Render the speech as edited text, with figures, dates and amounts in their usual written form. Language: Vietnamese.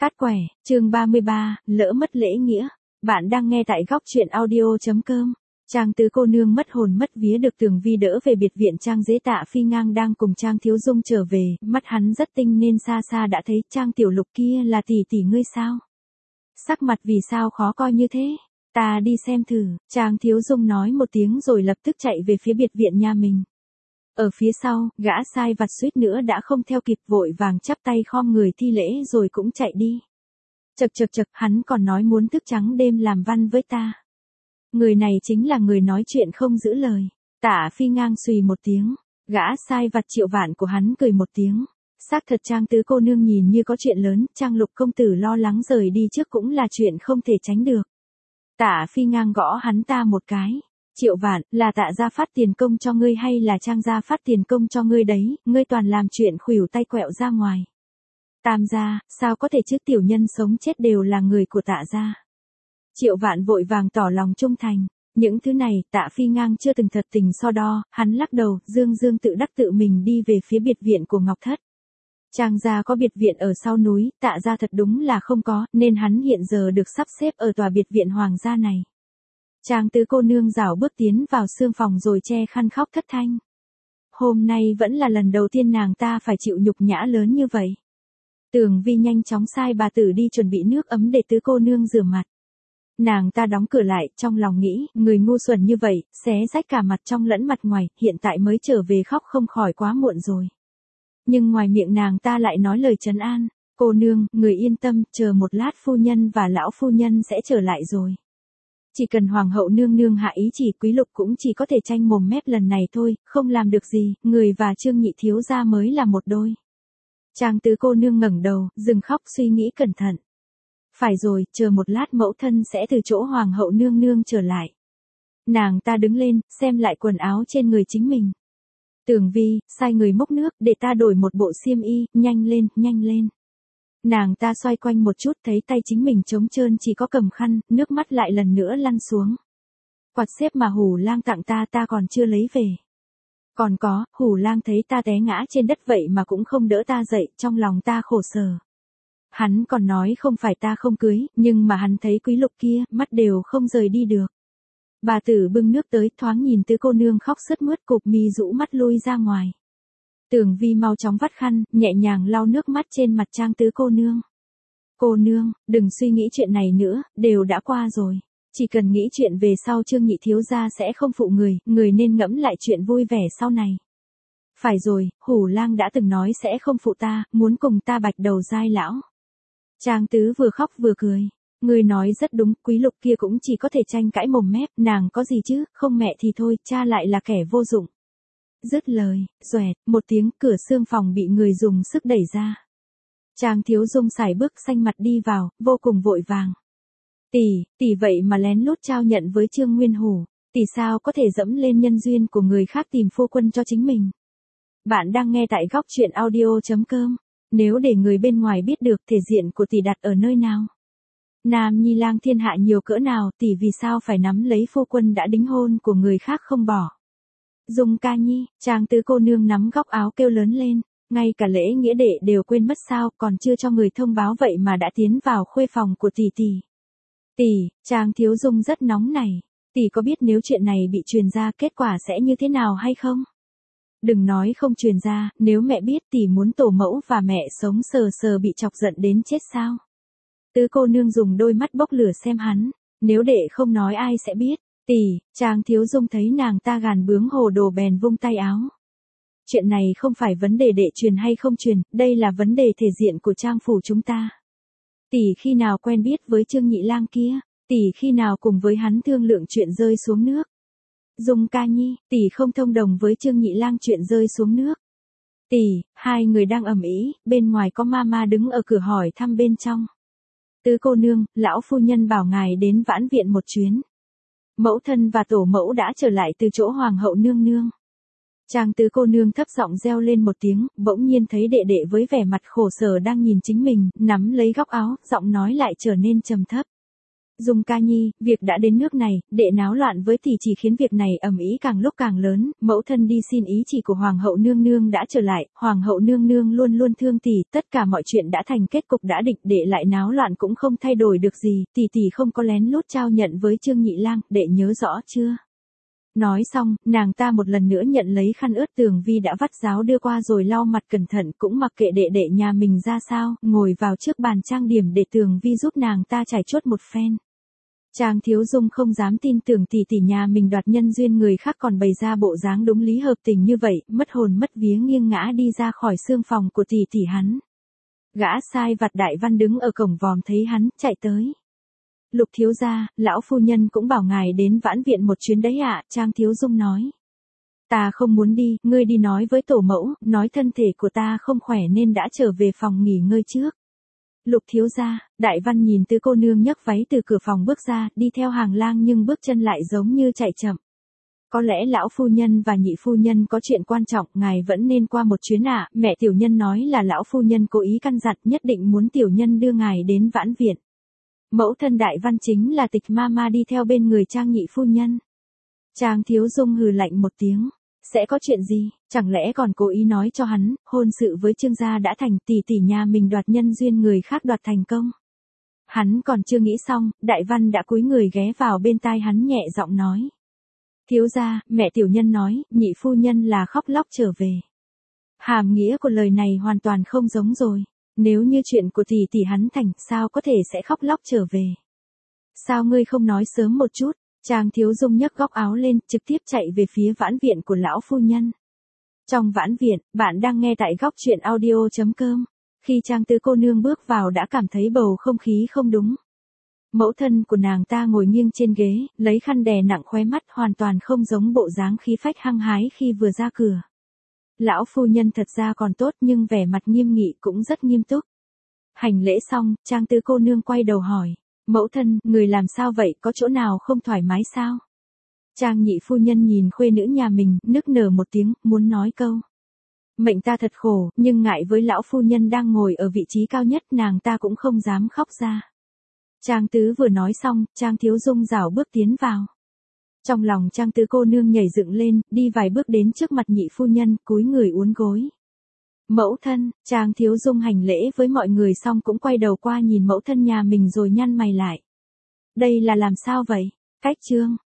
Cát quẻ, chương 33, lỡ mất lễ nghĩa. Bạn đang nghe tại góc truyện audio.com. Trang tứ cô nương mất hồn mất vía được Tường Vi đỡ về biệt viện. Trang Dễ Tạ Phi Ngang đang cùng Trang Thiếu Dung trở về, mắt hắn rất tinh nên xa xa đã thấy Trang Tiểu Lục kia là tỷ tỷ ngươi sao? Sắc mặt vì sao khó coi như thế? Ta đi xem thử. Trang Thiếu Dung nói một tiếng rồi lập tức chạy về phía biệt viện nhà mình. Ở phía sau, gã sai vặt suýt nữa đã không theo kịp, vội vàng chắp tay khom người thi lễ rồi cũng chạy đi. Chậc, hắn còn nói muốn thức trắng đêm làm văn với ta. Người này chính là người nói chuyện không giữ lời. Tạ Phi Ngang xùy một tiếng, gã sai vặt Triệu Vạn của hắn cười một tiếng. Xác thật Trang tứ cô nương nhìn như có chuyện lớn, Trang Lục công tử lo lắng rời đi trước cũng là chuyện không thể tránh được. Tạ Phi Ngang gõ hắn ta một cái. Triệu Vạn, là Tạ gia phát tiền công cho ngươi hay là Trang gia phát tiền công cho ngươi đấy, ngươi toàn làm chuyện khuỷu tay quẹo ra ngoài. Tam gia, sao có thể chứ, tiểu nhân sống chết đều là người của Tạ gia. Triệu Vạn vội vàng tỏ lòng trung thành. Những thứ này, Tạ Phi Ngang chưa từng thật tình so đo, hắn lắc đầu, dương tự đắc tự mình đi về phía biệt viện của Ngọc Thất. Trang gia có biệt viện ở sau núi, Tạ gia thật đúng là không có, nên hắn hiện giờ được sắp xếp ở tòa biệt viện hoàng gia này. Trang tứ cô nương rảo bước tiến vào sương phòng rồi che khăn khóc thất thanh. Hôm nay vẫn là lần đầu tiên nàng ta phải chịu nhục nhã lớn như vậy. Tường Vi nhanh chóng sai bà tử đi chuẩn bị nước ấm để tứ cô nương rửa mặt. Nàng ta đóng cửa lại, trong lòng nghĩ, người ngu xuẩn như vậy, xé rách cả mặt trong lẫn mặt ngoài, hiện tại mới trở về khóc không khỏi quá muộn rồi. Nhưng ngoài miệng nàng ta lại nói lời trấn an, cô nương, người yên tâm, chờ một lát phu nhân và lão phu nhân sẽ trở lại rồi. Chỉ cần hoàng hậu nương nương hạ ý chỉ, Quý Lục cũng chỉ có thể tranh mồm mép lần này thôi, không làm được gì, người và Trương nhị thiếu gia mới là một đôi. Trang tứ cô nương ngẩng đầu, dừng khóc suy nghĩ cẩn thận. Phải rồi, chờ một lát mẫu thân sẽ từ chỗ hoàng hậu nương nương trở lại. Nàng ta đứng lên, xem lại quần áo trên người chính mình. Tường Vi, sai người múc nước, để ta đổi một bộ xiêm y, nhanh lên. Nàng ta xoay quanh một chút thấy tay chính mình trống trơn chỉ có cầm khăn, nước mắt lại lần nữa lăn xuống. Quạt xếp mà Hủ Lang tặng ta còn chưa lấy về. Còn có, Hủ Lang thấy ta té ngã trên đất vậy mà cũng không đỡ ta dậy, trong lòng ta khổ sở. Hắn còn nói không phải ta không cưới, nhưng mà hắn thấy Quý Lục kia, mắt đều không rời đi được. Bà tử bưng nước tới, thoáng nhìn tứ cô nương khóc sướt mướt, cụp mi rũ mắt lui ra ngoài. Tường Vi mau chóng vắt khăn, nhẹ nhàng lau nước mắt trên mặt Trang tứ cô nương. Cô nương, đừng suy nghĩ chuyện này nữa, đều đã qua rồi. Chỉ cần nghĩ chuyện về sau Trương nhị thiếu gia sẽ không phụ người nên ngẫm lại chuyện vui vẻ sau này. Phải rồi, Hủ Lang đã từng nói sẽ không phụ ta, muốn cùng ta bạch đầu giai lão. Trang tứ vừa khóc vừa cười. Người nói rất đúng, Quý Lục kia cũng chỉ có thể tranh cãi mồm mép, nàng có gì chứ, không mẹ thì thôi, cha lại là kẻ vô dụng. Dứt lời, xoẹt, một tiếng, cửa sương phòng bị người dùng sức đẩy ra. Trang Thiếu Dung sải bước xanh mặt đi vào, vô cùng vội vàng. Tỷ vậy mà lén lút trao nhận với Trương Nguyên Hủ, tỷ sao có thể dẫm lên nhân duyên của người khác tìm phu quân cho chính mình. Bạn đang nghe tại góc truyện audio.com, nếu để người bên ngoài biết được thể diện của tỷ đặt ở nơi nào. Nam nhi lang thiên hạ nhiều cỡ nào, tỷ vì sao phải nắm lấy phu quân đã đính hôn của người khác không bỏ. Dung ca nhi, Trang tứ cô nương nắm góc áo kêu lớn lên, ngay cả lễ nghĩa đệ đều quên mất sao, còn chưa cho người thông báo vậy mà đã tiến vào khuê phòng của tỷ. Trang Thiếu Dung rất nóng này, tỷ có biết nếu chuyện này bị truyền ra kết quả sẽ như thế nào hay không? Đừng nói không truyền ra, nếu mẹ biết tỷ muốn tổ mẫu và mẹ sống sờ bị chọc giận đến chết sao? Tứ cô nương dùng đôi mắt bốc lửa xem hắn, nếu đệ không nói ai sẽ biết. Trang Thiếu Dung thấy nàng ta gàn bướng hồ đồ bèn vung tay áo. Chuyện này không phải vấn đề đệ truyền hay không truyền, đây là vấn đề thể diện của Trang phủ chúng ta. Tỷ khi nào quen biết với Trương nhị lang kia, tỷ khi nào cùng với hắn thương lượng chuyện rơi xuống nước. Dung ca nhi, tỷ không thông đồng với Trương nhị lang chuyện rơi xuống nước. Hai người đang ầm ĩ, bên ngoài có mama đứng ở cửa hỏi thăm bên trong. Tứ cô nương, lão phu nhân bảo ngài đến Vãn viện một chuyến. Mẫu thân và tổ mẫu đã trở lại từ chỗ hoàng hậu nương nương. Trang tứ cô nương thấp giọng reo lên một tiếng, bỗng nhiên thấy đệ đệ với vẻ mặt khổ sở đang nhìn chính mình, nắm lấy góc áo, giọng nói lại trở nên trầm thấp. Dung ca nhi, việc đã đến nước này, đệ náo loạn với tỷ chỉ khiến việc này ầm ĩ càng lúc càng lớn, mẫu thân đi xin ý chỉ của hoàng hậu nương nương đã trở lại, hoàng hậu nương nương luôn luôn thương tỷ, tất cả mọi chuyện đã thành kết cục đã định, đệ lại náo loạn cũng không thay đổi được gì, tỷ không có lén lút trao nhận với Trương Nhị Lang, đệ nhớ rõ chưa? Nói xong, nàng ta một lần nữa nhận lấy khăn ướt Tường Vi đã vắt ráo đưa qua rồi lau mặt cẩn thận, cũng mặc kệ đệ đệ nhà mình ra sao, ngồi vào trước bàn trang điểm để Tường Vi giúp nàng ta trải chuốt một phen. Trang Thiếu Dung không dám tin tưởng tỷ nhà mình đoạt nhân duyên người khác còn bày ra bộ dáng đúng lý hợp tình như vậy, mất hồn mất vía nghiêng ngã đi ra khỏi xương phòng của tỷ hắn. Gã sai vặt Đại Văn đứng ở cổng vòm thấy hắn, chạy tới. Lục thiếu gia, lão phu nhân cũng bảo ngài đến Vãn Viện một chuyến đấy ạ, Trang Thiếu Dung nói. Ta không muốn đi, ngươi đi nói với tổ mẫu, nói thân thể của ta không khỏe nên đã trở về phòng nghỉ ngơi trước. Lục thiếu gia, Đại Văn nhìn Tứ cô nương nhấc váy từ cửa phòng bước ra, đi theo hàng lang nhưng bước chân lại giống như chạy chậm. Có lẽ lão phu nhân và nhị phu nhân có chuyện quan trọng, ngài vẫn nên qua một chuyến ạ, mẹ tiểu nhân nói là lão phu nhân cố ý căn dặn nhất định muốn tiểu nhân đưa ngài đến Vãn Viện. Mẫu thân Đại Văn chính là Tịch Mama đi theo bên người Trang nhị phu nhân. Trang Thiếu Dung hừ lạnh một tiếng. Sẽ có chuyện gì, chẳng lẽ còn cố ý nói cho hắn, hôn sự với Trương gia đã thành, tỷ nhà mình đoạt nhân duyên người khác đoạt thành công. Hắn còn chưa nghĩ xong, Đại Văn đã cúi người ghé vào bên tai hắn nhẹ giọng nói. Thiếu gia, mẹ tiểu nhân nói, nhị phu nhân là khóc lóc trở về. Hàm nghĩa của lời này hoàn toàn không giống rồi. Nếu như chuyện của tỷ hắn thành, sao có thể sẽ khóc lóc trở về? Sao ngươi không nói sớm một chút? Trang Thiếu Dung nhấc góc áo lên, trực tiếp chạy về phía Vãn Viện của lão phu nhân. Trong Vãn Viện, bạn đang nghe tại góc truyện audio.com. Khi Trang Tứ cô nương bước vào đã cảm thấy bầu không khí không đúng. Mẫu thân của nàng ta ngồi nghiêng trên ghế, lấy khăn đè nặng khóe mắt, hoàn toàn không giống bộ dáng khí phách hăng hái khi vừa ra cửa. Lão phu nhân thật ra còn tốt nhưng vẻ mặt nghiêm nghị cũng rất nghiêm túc. Hành lễ xong, Trang Tứ cô nương quay đầu hỏi. Mẫu thân, người làm sao vậy, có chỗ nào không thoải mái sao? Trang nhị phu nhân nhìn khuê nữ nhà mình, nức nở một tiếng, muốn nói câu. Mệnh ta thật khổ, nhưng ngại với lão phu nhân đang ngồi ở vị trí cao nhất, nàng ta cũng không dám khóc ra. Trang Tứ vừa nói xong, Trang Thiếu Dung rảo bước tiến vào. Trong lòng Trang Tứ cô nương nhảy dựng lên, đi vài bước đến trước mặt nhị phu nhân, cúi người uốn gối. Mẫu thân, Trang Thiếu Dung hành lễ với mọi người xong cũng quay đầu qua nhìn mẫu thân nhà mình rồi nhăn mày lại. Đây là làm sao vậy? Cách Trương